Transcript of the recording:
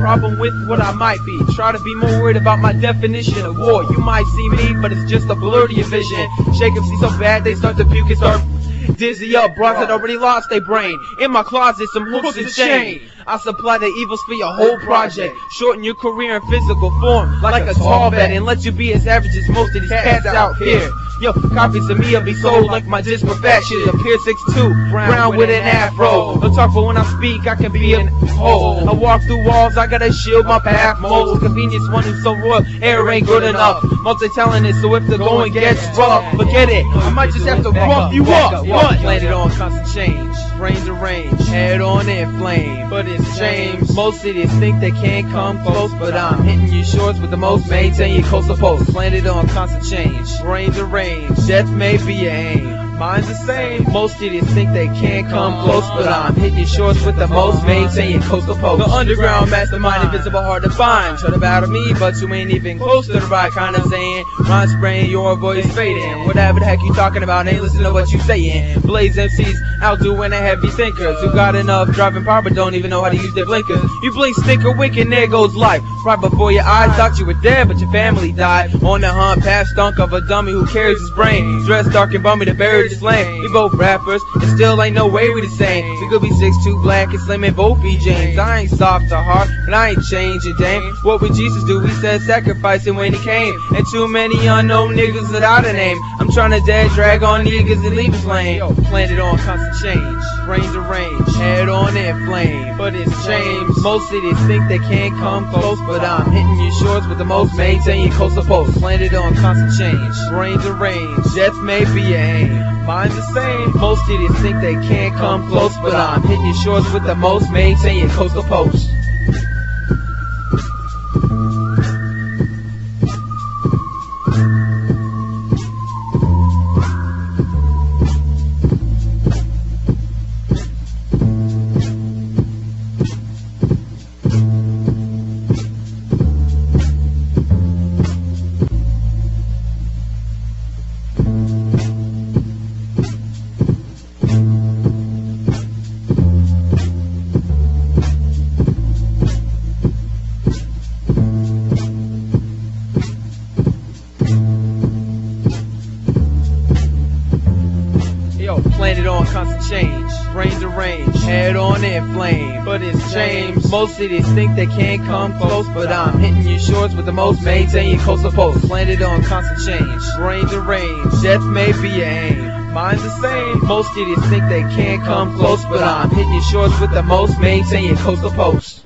problem with what I might be. Try to be more worried about my definition of war. You might see me, but it's just a blur to your vision. Shake them, see so bad they start to puke and start dizzy up. Bras that already lost their brain. In my closet, some hooks and chain. I supply the evils for your whole project. Shorten your career in physical form like a tall vet, and let you be as average as most of these cats out here. Yo, copies of me will be sold like my disperfection. Appear 6'2", brown with an afro. Don't talk, but when I speak, I can be a hole. I walk through walls, I gotta shield my path. Most convenience one is so royal, air ain't good enough. Multi-talented, so if the going gets rough, forget it, I might just have to rough you up. Landed on constant change, brains arranged, head on in flame. But it's changed. Most cities think they can't come close, but I'm hitting you shorts with the most. Maintain your coastal post. Landed on constant change, brains arranged. Death may be your aim. Mine's the same. Most idiots think they can't come close, but I'm hitting your shorts with the most. Maintain your coastal post. The underground mastermind, invisible, hard to find. Try to battle me, but you ain't even close to the right kind of saying. Rhyme spraying, your voice fading. Whatever the heck you talking about, ain't listen to what you saying. Blaze MCs outdoing the heavy thinkers who got enough driving power but don't even know how to use their blinkers. You blink, stinker, wink, and there goes life. Right before your eyes, thought you were dead, but your family died. On the hunt, past stunk of a dummy who carries his brain. Dressed dark and bummy to bury his flame. We both rappers, and still ain't no way we the same. We could be 6'2", black and slim and both be James. I ain't soft or hard, but I ain't changing, dame. What would Jesus do? He said sacrificing when he came. And too many unknown niggas without a name. I'm trying to dead drag on niggas and leave his lane. Yo, landed on constant change, brains arranged, head on in flame. But it's changed. Most cities think they can't come close, but I'm hitting your shorts with the most. Maintain your coastal post. Landed on constant change, brains arranged, death may be your aim. Mine's the same. Most idiots think they can't come close, but I'm hitting your shorts with the most. Maintain your coastal post. Landed on constant change, brains arranged, head on in flame. But it's changed. Most cities think they can't come close, but I'm hitting your shorts with the most. Maintain your coastal post. Landed on constant change, brains arranged, death may be your aim. Mine's the same. Most idiots think they can't come close, but I'm hitting your shorts with the most. Maintain your coastal post.